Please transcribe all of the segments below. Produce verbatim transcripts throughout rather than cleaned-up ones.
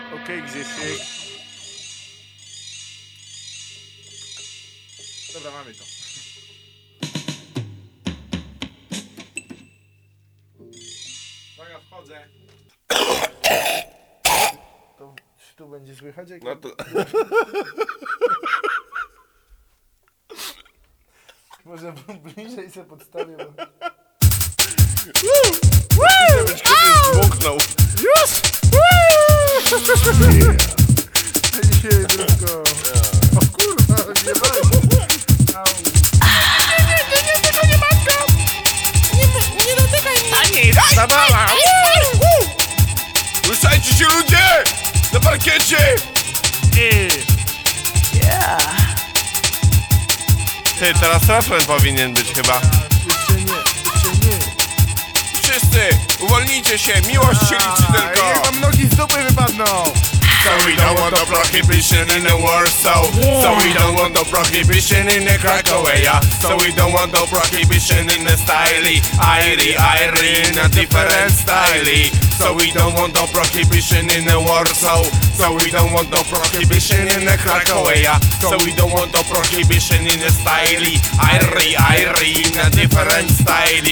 Okej, Grzesiek. Dobra, mamy to. Uwaga, wchodzę. To tu będzie słychać jak... No to... Może bliżej się podstawię, bo... Żebyś kiedyś dmuchnął. Już! Dzisiaj tylko... O kurwa, nie weź! Au. Nie, nie, nie, nie, tego nie mam go! Nie, nie dotykaj mnie! Ani, zabawa! Ruszajcie się ludzie! Na parkiecie! Yeah. Ty, teraz refren powinien być chyba. Jeszcze nie, jeszcze nie. Wszyscy, uwolnijcie się, miłość się liczy tylko. Niech wam nogi z dupy wypadną! So we don't want no prohibition in the world, so So we don't want no prohibition in the Krakowa. So we don't want no prohibition in the style. Irie, irie, in a different style. So we don't want no prohibition in the world, so So we don't want no prohibition in the Krakowa. So we don't want no prohibition in the style. Irie, irie, in a different style.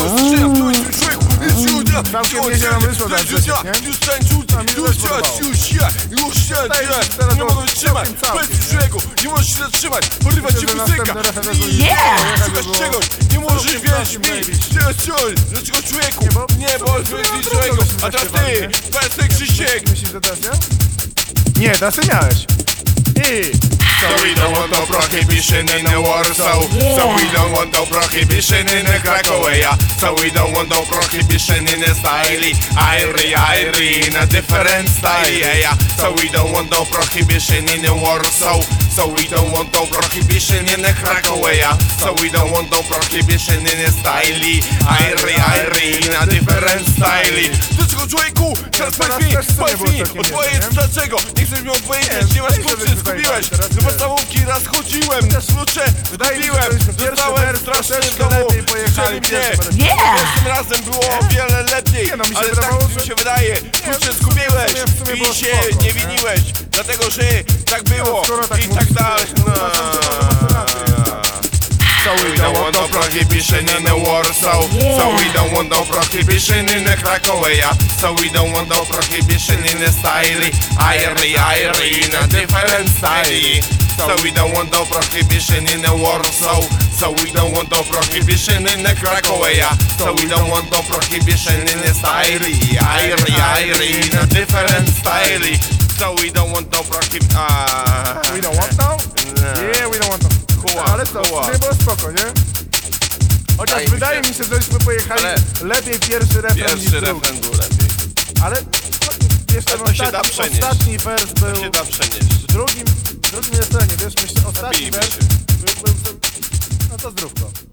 Całkiem nieźle nam wyszło dać, Grzesiek, nie? Już tańczył, już podobało. już ja, już ja, teraz nie to mogę wytrzymać, całkiem, całkiem, powiedz człowieku, nie możesz się zatrzymać, porywać ci Myślę, że muzyka, następny refren będzie Yeah! szukasz czegoś, nie możesz wierzyć mi, teraz coś, dlaczego człowieku, Nie, bo- nie, bo nie, jest no, człowieku, trudno a teraz zaśpiewać, ty, nie? teraz ty Krzysiek. Myślisz, że teraz ja? Nie, teraz ty miałeś. I... So we don't want no prohibition in the war, so So we don't want no prohibition in the Krakowa. So we don't want no prohibition in the style. Irie, irie, in a different style, yeah, yeah. So we don't want no prohibition in the war, so So we don't want no prohibition in the Krakowa. So we don't want no prohibition in the style. Irie, irie, in a different style. Dlaczego człowieku? Teraz powiedz mi, też w sumie powiedz było mi, całkiem odpowiedz nieźle, nie? dlaczego? Nie chcesz mi odpowiedzieć, nie masz nie chcę kurczę, być zgubiłeś. tutaj, teraz Do nie. podstawówki raz chodziłem, na szlucze, Wydaje mi się, zgubiłem, że byliśmy pierwszy dostałem wers, strasznie w troszeczkę domu, lepiej pojechali, wzięli mnie. pierwszy wers. Yeah! Tym razem było o wiele lepiej, Nie, no, mi się ale wydawało, tak że- mi się wydaje, kurczę, w sumie- zgubiłeś w sumie- w sumie było i się spoko, nie nie? winiłeś, dlatego że tak było skoro tak i tak mówisz, dalej. to uważam, że to masz rację. So we don't want no prohibition in the war, so So we don't want no prohibition in the Krakowa. So we don't want no prohibition in the style. Irie, irie, in a different style. So we don't want no prohibition in the war, so So we don't want no prohibition in the Krakowa. So we don't want no prohibition in the style. Irie, irie, in a different style. So we don't want no prohibition. We don't want now? No. Yeah, we don't want now. Kuła, Ale co, w kuła. sumie było spoko, nie? Chociaż Wydaje mi wydaje się. mi się, żeśmy pojechali Ale- lepiej pierwszy refren niż Pierwszy drugi. refren był lepiej. Ale jeszcze Ale to się da ostatni, przenieść. ostatni wers był To się da przenieść. w drugim, w drugim refrenie, wiesz, myślę, ostatni Zabijmy wers się. był, był, był, no to zdrówko.